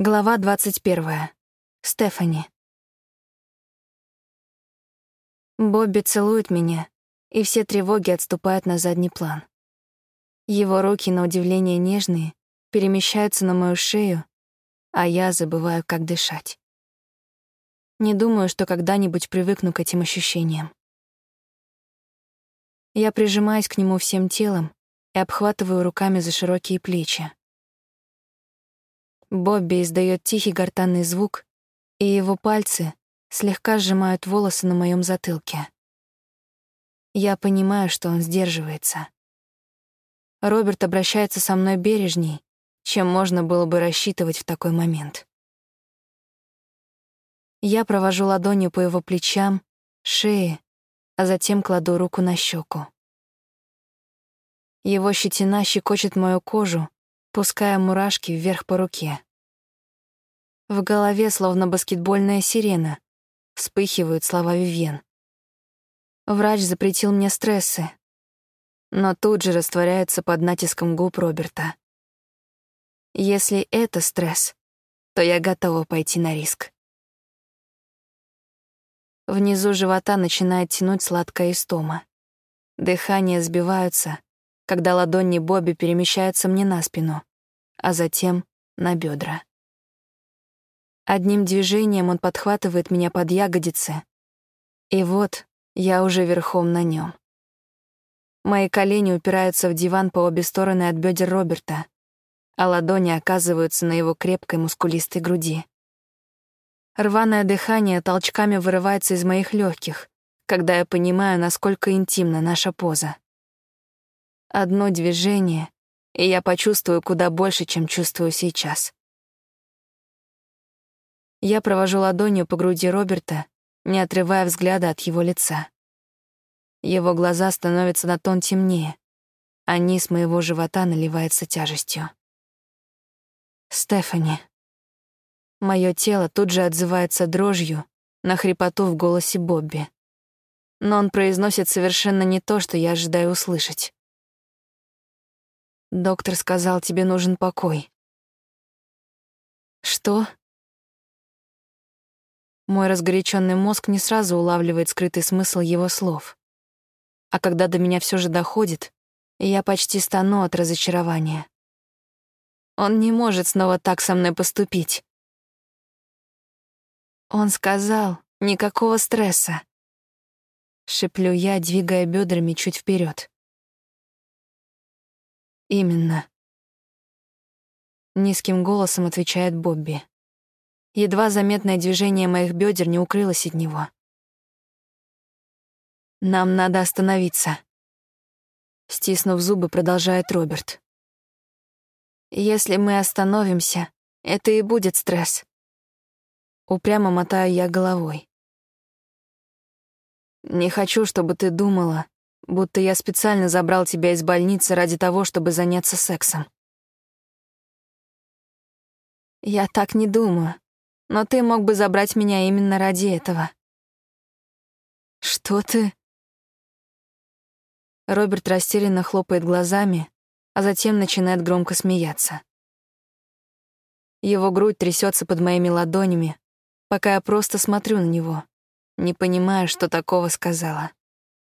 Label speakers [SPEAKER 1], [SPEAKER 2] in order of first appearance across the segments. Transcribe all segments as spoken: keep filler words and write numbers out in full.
[SPEAKER 1] Глава двадцать первая. Стефани. Бобби целует меня, и все тревоги отступают на задний план. Его руки, на удивление нежные, перемещаются на мою шею, а я забываю, как дышать. Не думаю, что когда-нибудь привыкну к этим ощущениям. Я прижимаюсь к нему всем телом и обхватываю руками за широкие плечи. Бобби издаёт тихий гортанный звук, и его пальцы слегка сжимают волосы на моём затылке. Я понимаю, что он сдерживается. Роберт обращается со мной бережней, чем можно было бы рассчитывать в такой момент. Я провожу ладонью по его плечам, шее, а затем кладу руку на щеку. Его щетина щекочет мою кожу, пуская мурашки вверх по руке. В голове, словно баскетбольная сирена, вспыхивают слова Вивьен. Врач запретил мне стрессы, но тут же растворяются под натиском губ Роберта. Если это стресс, то я готова пойти на риск. Внизу живота начинает тянуть сладкая истома. Дыхание сбиваются, когда ладони Бобби перемещаются мне на спину, а затем на бедра. Одним движением он подхватывает меня под ягодицы, и вот я уже верхом на нем. Мои колени упираются в диван по обе стороны от бедер Роберта, а ладони оказываются на его крепкой мускулистой груди. Рваное дыхание толчками вырывается из моих легких, когда я понимаю, насколько интимна наша поза. Одно движение, и я почувствую куда больше, чем чувствую сейчас. Я провожу ладонью по груди Роберта, не отрывая взгляда от его лица. Его глаза становятся на тон темнее, а низ моего живота наливается тяжестью. Стефани. Моё тело тут же отзывается дрожью на хрипоту в голосе Бобби. Но он произносит совершенно не то, что я ожидаю услышать. Доктор сказал, тебе нужен покой. Что? Мой разгоряченный мозг не сразу улавливает скрытый смысл его слов. А когда до меня все же доходит, я почти стану от разочарования. Он не может снова так со мной поступить. Он сказал, никакого стресса. Шеплю я, двигая бедрами чуть вперед. Именно. Низким голосом отвечает Бобби. Едва заметное движение моих бедер не укрылось от него. Нам надо остановиться. Стиснув зубы, продолжает Роберт. Если мы остановимся, это и будет стресс. Упрямо мотаю я головой. Не хочу, чтобы ты думала, будто я специально забрал тебя из больницы ради того, чтобы заняться сексом. Я так не думаю, но ты мог бы забрать меня именно ради этого. Что ты? Роберт растерянно хлопает глазами, а затем начинает громко смеяться. Его грудь трясется под моими ладонями, пока я просто смотрю на него, не понимая, что такого сказала.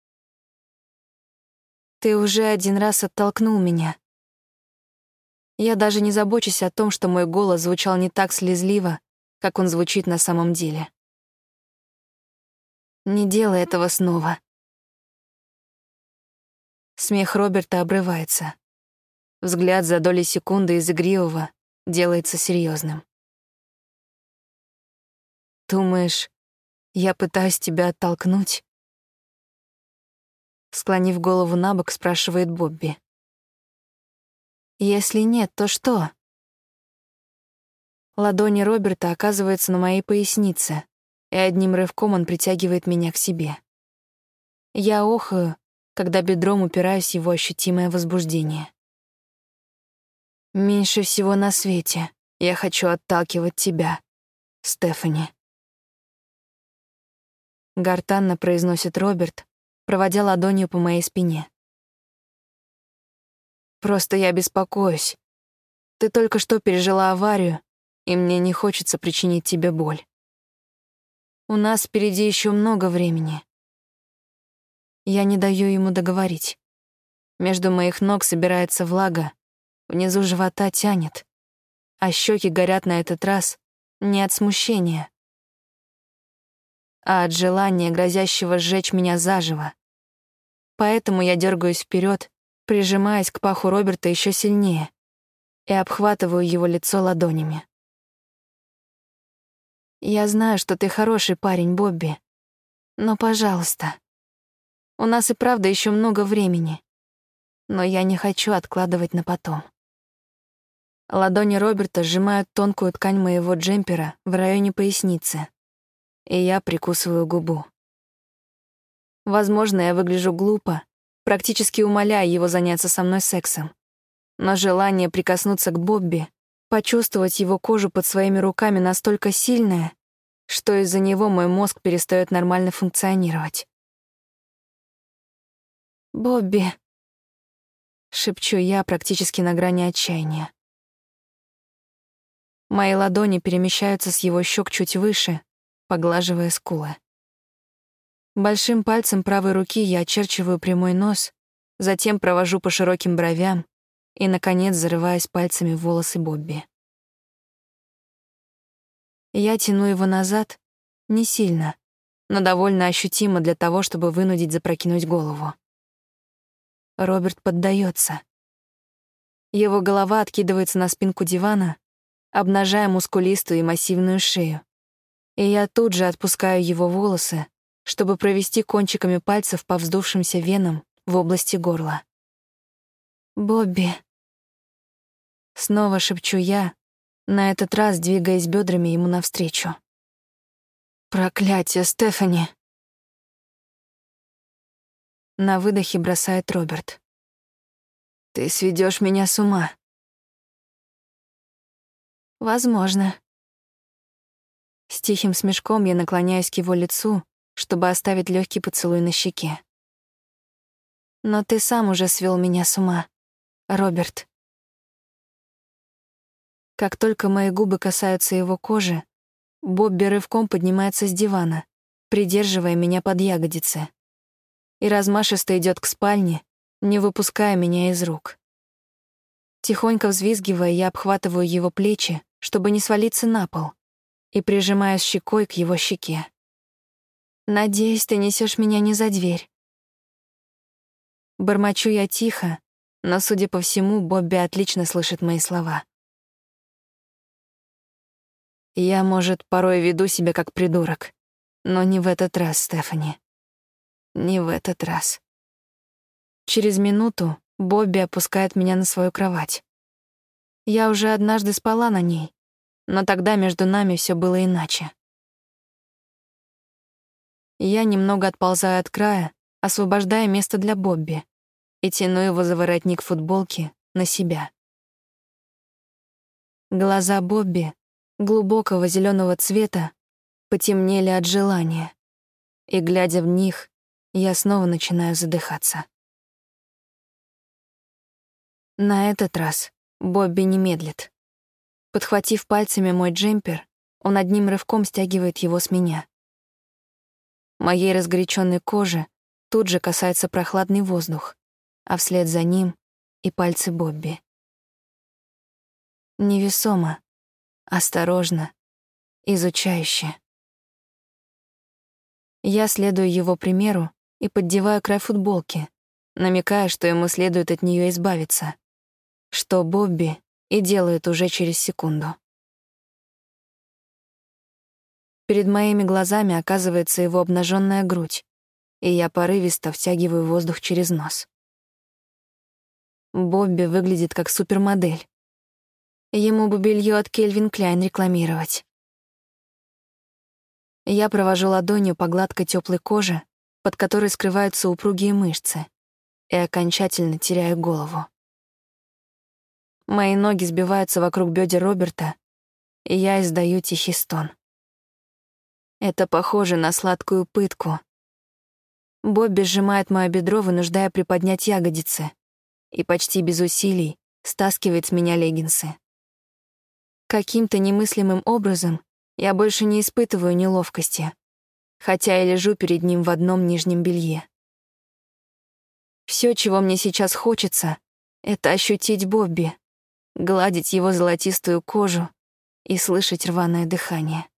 [SPEAKER 1] Ты уже один раз оттолкнул меня. Я даже не забочусь о том, что мой голос звучал не так слезливо, как он звучит на самом деле. Не делай этого снова. Смех Роберта обрывается. Взгляд за доли секунды из игривого делается серьезным. Думаешь, я пытаюсь тебя оттолкнуть? Склонив голову набок, спрашивает Бобби. Если нет, то что? Ладони Роберта оказываются на моей пояснице, и одним рывком он притягивает меня к себе. Я охаю, когда бедром упираюсь в его ощутимое возбуждение. Меньше всего на свете я хочу отталкивать тебя, Стефани. Гортанно произносит Роберт, проводя ладонью по моей спине. Просто я беспокоюсь. Ты только что пережила аварию, и мне не хочется причинить тебе боль. У нас впереди еще много времени. Я не даю ему договорить. Между моих ног собирается влага, внизу живота тянет, а щеки горят на этот раз не от смущения, а от желания, грозящего сжечь меня заживо. Поэтому я дергаюсь вперед, прижимаясь к паху Роберта еще сильнее и обхватываю его лицо ладонями. «Я знаю, что ты хороший парень, Бобби, но, пожалуйста, у нас и правда еще много времени, но я не хочу откладывать на потом». Ладони Роберта сжимают тонкую ткань моего джемпера в районе поясницы, и я прикусываю губу. Возможно, я выгляжу глупо, практически умоляя его заняться со мной сексом, но желание прикоснуться к Бобби, почувствовать его кожу под своими руками настолько сильное, что из-за него мой мозг перестает нормально функционировать. «Бобби», — шепчу я практически на грани отчаяния. Мои ладони перемещаются с его щек чуть выше, поглаживая скулы. Большим пальцем правой руки я очерчиваю прямой нос, затем провожу по широким бровям и, наконец, зарываюсь пальцами в волосы Бобби. Я тяну его назад, не сильно, но довольно ощутимо для того, чтобы вынудить запрокинуть голову. Роберт поддается. Его голова откидывается на спинку дивана, обнажая мускулистую и массивную шею. И я тут же отпускаю его волосы, чтобы провести кончиками пальцев по вздувшимся венам в области горла. «Бобби», — снова шепчу я, на этот раз двигаясь бедрами ему навстречу. «Проклятие, Стефани!» На выдохе бросает Роберт. «Ты сведешь меня с ума». «Возможно». С тихим смешком я наклоняюсь к его лицу, чтобы оставить легкий поцелуй на щеке. «Но ты сам уже свел меня с ума, Роберт». Как только мои губы касаются его кожи, Бобби рывком поднимается с дивана, придерживая меня под ягодицы, и размашисто идет к спальне, не выпуская меня из рук. Тихонько взвизгивая, я обхватываю его плечи, чтобы не свалиться на пол, и прижимаюсь щекой к его щеке. «Надеюсь, ты несешь меня не за дверь». Бормочу я тихо, но, судя по всему, Бобби отлично слышит мои слова. Я, может, порой веду себя как придурок, но не в этот раз, Стефани. Не в этот раз. Через минуту Бобби опускает меня на свою кровать. Я уже однажды спала на ней, но тогда между нами все было иначе. Я немного отползаю от края, освобождая место для Бобби, и тяну его за воротник футболки на себя. Глаза Бобби, глубокого зеленого цвета, потемнели от желания, и, глядя в них, я снова начинаю задыхаться. На этот раз Бобби не медлит. Подхватив пальцами мой джемпер, он одним рывком стягивает его с меня. Моей разгоряченной кожи тут же касается прохладный воздух, а вслед за ним и пальцы Бобби. Невесомо, осторожно, изучающе. Я следую его примеру и поддеваю край футболки, намекая, что ему следует от нее избавиться, что Бобби и делает уже через секунду. Перед моими глазами оказывается его обнаженная грудь, и я порывисто втягиваю воздух через нос. Бобби выглядит как супермодель. Ему бы белье от Кельвин Кляйн рекламировать. Я провожу ладонью по гладкой теплой коже, под которой скрываются упругие мышцы, и окончательно теряю голову. Мои ноги сбиваются вокруг бедер Роберта, и я издаю тихий стон. Это похоже на сладкую пытку. Бобби сжимает моё бедро, вынуждая приподнять ягодицы, и почти без усилий стаскивает с меня леггинсы. Каким-то немыслимым образом я больше не испытываю неловкости, хотя и лежу перед ним в одном нижнем белье. Все, чего мне сейчас хочется, это ощутить Бобби, гладить его золотистую кожу и слышать рваное дыхание.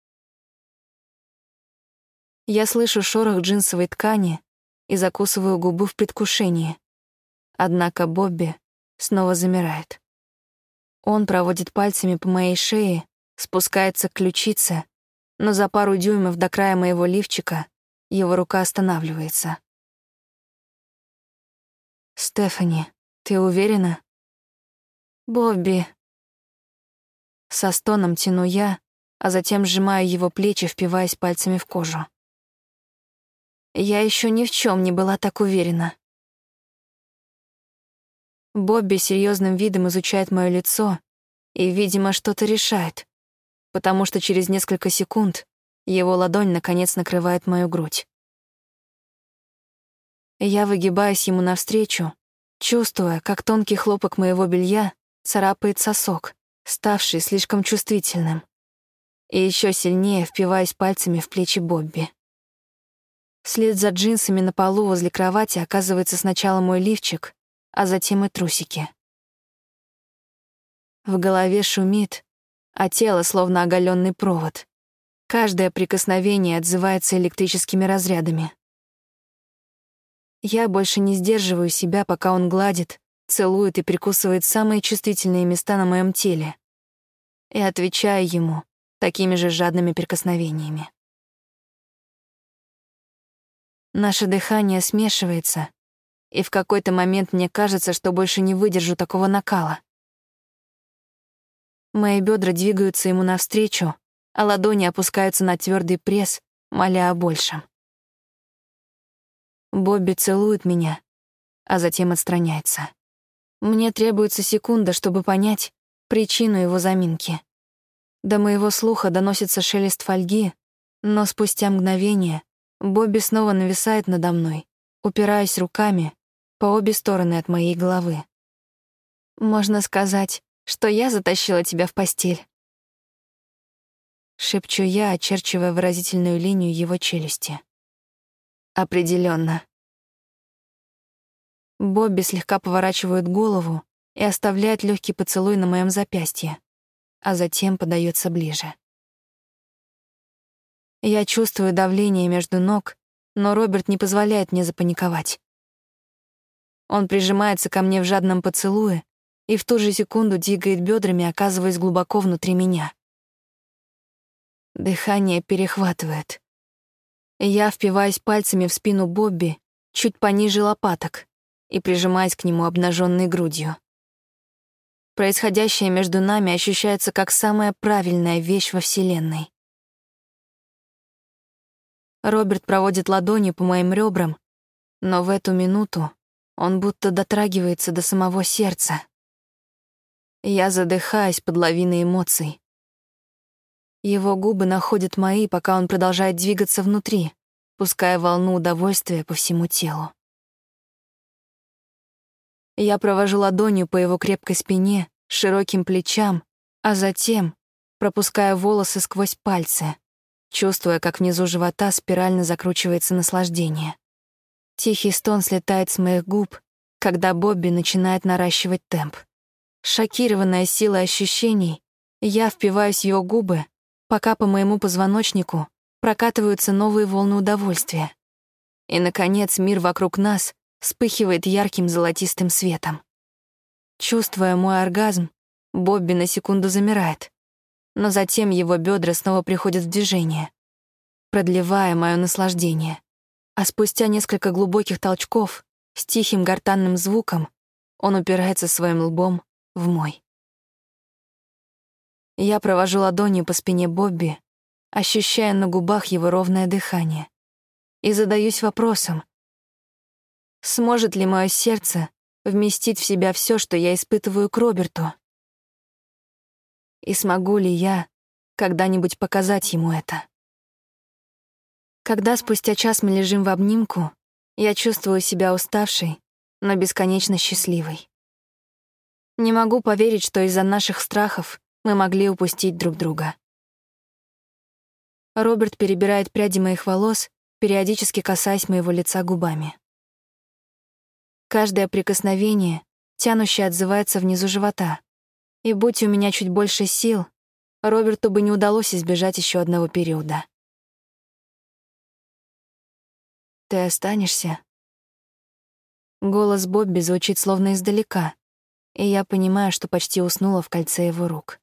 [SPEAKER 1] Я слышу шорох джинсовой ткани и закусываю губу в предвкушении. Однако Бобби снова замирает. Он проводит пальцами по моей шее, спускается к ключице, но за пару дюймов до края моего лифчика его рука останавливается. «Стефани, ты уверена?» «Бобби». Со стоном тяну я, а затем сжимаю его плечи, впиваясь пальцами в кожу. Я еще ни в чем не была так уверена. Бобби серьезным видом изучает мое лицо и, видимо, что-то решает, потому что через несколько секунд его ладонь наконец накрывает мою грудь. Я выгибаюсь ему навстречу, чувствуя, как тонкий хлопок моего белья царапает сосок, ставший слишком чувствительным, и еще сильнее впиваюсь пальцами в плечи Бобби. Вслед за джинсами на полу возле кровати оказывается сначала мой лифчик, а затем и трусики. В голове шумит, а тело словно оголенный провод. Каждое прикосновение отзывается электрическими разрядами. Я больше не сдерживаю себя, пока он гладит, целует и прикусывает самые чувствительные места на моем теле, и отвечаю ему такими же жадными прикосновениями. Наше дыхание смешивается, и в какой-то момент мне кажется, что больше не выдержу такого накала. Мои бедра двигаются ему навстречу, а ладони опускаются на твердый пресс, моля о большем. Бобби целует меня, а затем отстраняется. Мне требуется секунда, чтобы понять причину его заминки. До моего слуха доносится шелест фольги, но спустя мгновение Бобби снова нависает надо мной, упираясь руками по обе стороны от моей головы. «Можно сказать, что я затащила тебя в постель», — шепчу я, очерчивая выразительную линию его челюсти. «Определенно». Бобби слегка поворачивает голову и оставляет легкий поцелуй на моем запястье, а затем подается ближе. Я чувствую давление между ног, но Роберт не позволяет мне запаниковать. Он прижимается ко мне в жадном поцелуе и в ту же секунду двигает бедрами, оказываясь глубоко внутри меня. Дыхание перехватывает. Я впиваюсь пальцами в спину Бобби чуть пониже лопаток и прижимаюсь к нему обнаженной грудью. Происходящее между нами ощущается как самая правильная вещь во Вселенной. Роберт проводит ладонью по моим ребрам, но в эту минуту он будто дотрагивается до самого сердца. Я задыхаюсь под лавиной эмоций. Его губы находят мои, пока он продолжает двигаться внутри, пуская волну удовольствия по всему телу. Я провожу ладонью по его крепкой спине, широким плечам, а затем пропускаю волосы сквозь пальцы, чувствуя, как внизу живота спирально закручивается наслаждение. Тихий стон слетает с моих губ, когда Бобби начинает наращивать темп. Шокированная силой ощущений, я впиваюсь в его губы, пока по моему позвоночнику прокатываются новые волны удовольствия. И, наконец, мир вокруг нас вспыхивает ярким золотистым светом. Чувствуя мой оргазм, Бобби на секунду замирает, но затем его бедра снова приходят в движение, продлевая мое наслаждение. А спустя несколько глубоких толчков с тихим гортанным звуком он упирается своим лбом в мой. Я провожу ладонью по спине Бобби, ощущая на губах его ровное дыхание, и задаюсь вопросом, сможет ли мое сердце вместить в себя все, что я испытываю к Роберту? И смогу ли я когда-нибудь показать ему это? Когда спустя час мы лежим в обнимку, я чувствую себя уставшей, но бесконечно счастливой. Не могу поверить, что из-за наших страхов мы могли упустить друг друга. Роберт перебирает пряди моих волос, периодически касаясь моего лица губами. Каждое прикосновение тянуще отзывается внизу живота, и будь у меня чуть больше сил, Роберту бы не удалось избежать еще одного периода. «Ты останешься?» Голос Бобби звучит словно издалека, и я понимаю, что почти уснула в кольце его рук.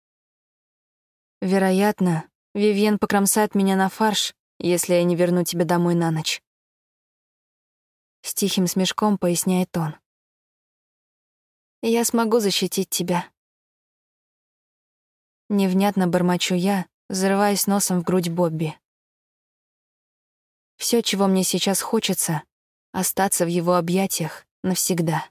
[SPEAKER 1] Вероятно, Вивьен покромсает меня на фарш, если я не верну тебя домой на ночь. С тихим смешком поясняет он. Я смогу защитить тебя. Невнятно бормочу я, зарываясь носом в грудь Бобби. Все, чего мне сейчас хочется, остаться в его объятиях навсегда.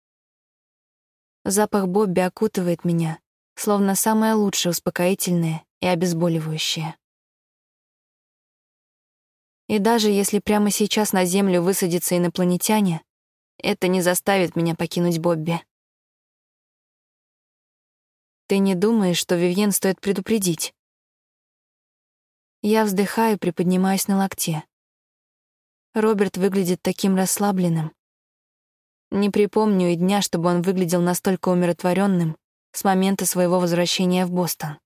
[SPEAKER 1] Запах Бобби окутывает меня, словно самое лучшее успокоительное и обезболивающее. И даже если прямо сейчас на Землю высадятся инопланетяне, это не заставит меня покинуть Бобби. Ты не думаешь, что Вивьен стоит предупредить? Я вздыхаю, приподнимаюсь на локте. Роберт выглядит таким расслабленным. Не припомню и дня, чтобы он выглядел настолько умиротворенным с момента своего возвращения в Бостон.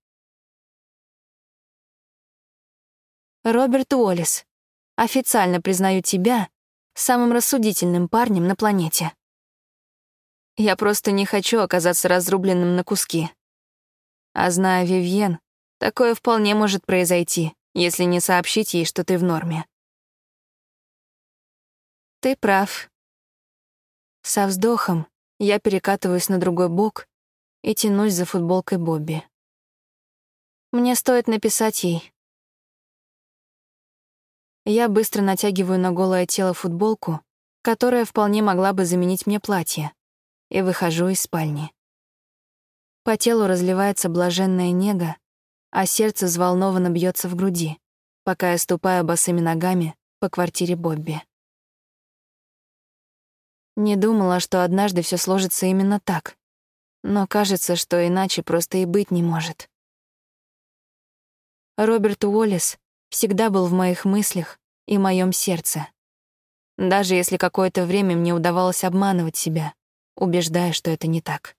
[SPEAKER 1] Роберт Уоллес, официально признаю тебя самым рассудительным парнем на планете. Я просто не хочу оказаться разрубленным на куски. А зная Вивьен, такое вполне может произойти, если не сообщить ей, что ты в норме. Ты прав. Со вздохом я перекатываюсь на другой бок и тянусь за футболкой Бобби. Мне стоит написать ей. Я быстро натягиваю на голое тело футболку, которая вполне могла бы заменить мне платье, и выхожу из спальни. По телу разливается блаженная нега, а сердце взволнованно бьется в груди, пока я ступаю босыми ногами по квартире Бобби. Не думала, что однажды все сложится именно так, но кажется, что иначе просто и быть не может. Роберт Уоллес всегда был в моих мыслях и моем сердце, даже если какое-то время мне удавалось обманывать себя, убеждая, что это не так.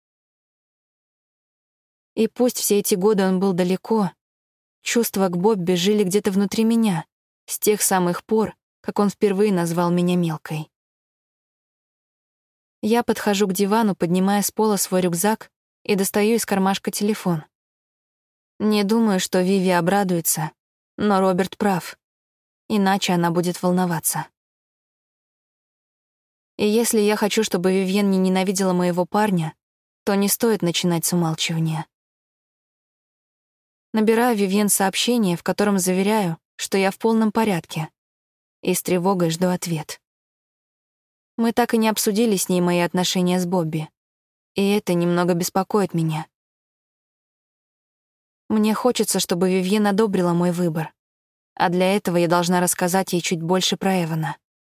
[SPEAKER 1] И пусть все эти годы он был далеко, чувства к Бобби жили где-то внутри меня, с тех самых пор, как он впервые назвал меня мелкой. Я подхожу к дивану, поднимая с пола свой рюкзак и достаю из кармашка телефон. Не думаю, что Виви обрадуется, но Роберт прав, иначе она будет волноваться. И если я хочу, чтобы Вивьен не ненавидела моего парня, то не стоит начинать с умалчивания. Набираю Вивьен сообщение, в котором заверяю, что я в полном порядке, и с тревогой жду ответ. Мы так и не обсудили с ней мои отношения с Бобби, и это немного беспокоит меня. Мне хочется, чтобы Вивьен одобрила мой выбор, а для этого я должна рассказать ей чуть больше про Эвана.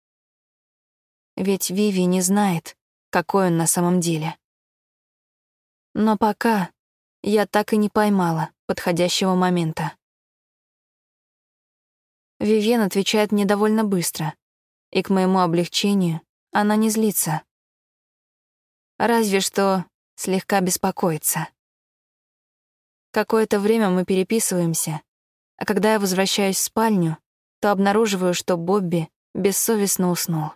[SPEAKER 1] Ведь Виви не знает, какой он на самом деле. Но пока я так и не поймала подходящего момента. Вивьен отвечает мне довольно быстро, и к моему облегчению она не злится. Разве что слегка беспокоится. Какое-то время мы переписываемся, а когда я возвращаюсь в спальню, то обнаруживаю, что Бобби бессовестно уснул.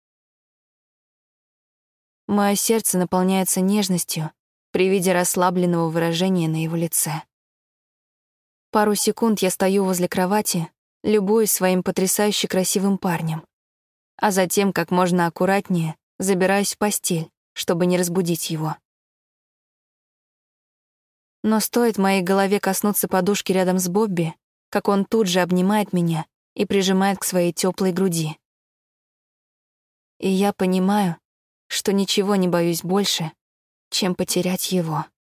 [SPEAKER 1] Мое сердце наполняется нежностью при виде расслабленного выражения на его лице. Пару секунд я стою возле кровати, любуюсь своим потрясающе красивым парнем, а затем как можно аккуратнее забираюсь в постель, чтобы не разбудить его. Но стоит моей голове коснуться подушки рядом с Бобби, как он тут же обнимает меня и прижимает к своей теплой груди. И я понимаю, что ничего не боюсь больше, чем потерять его.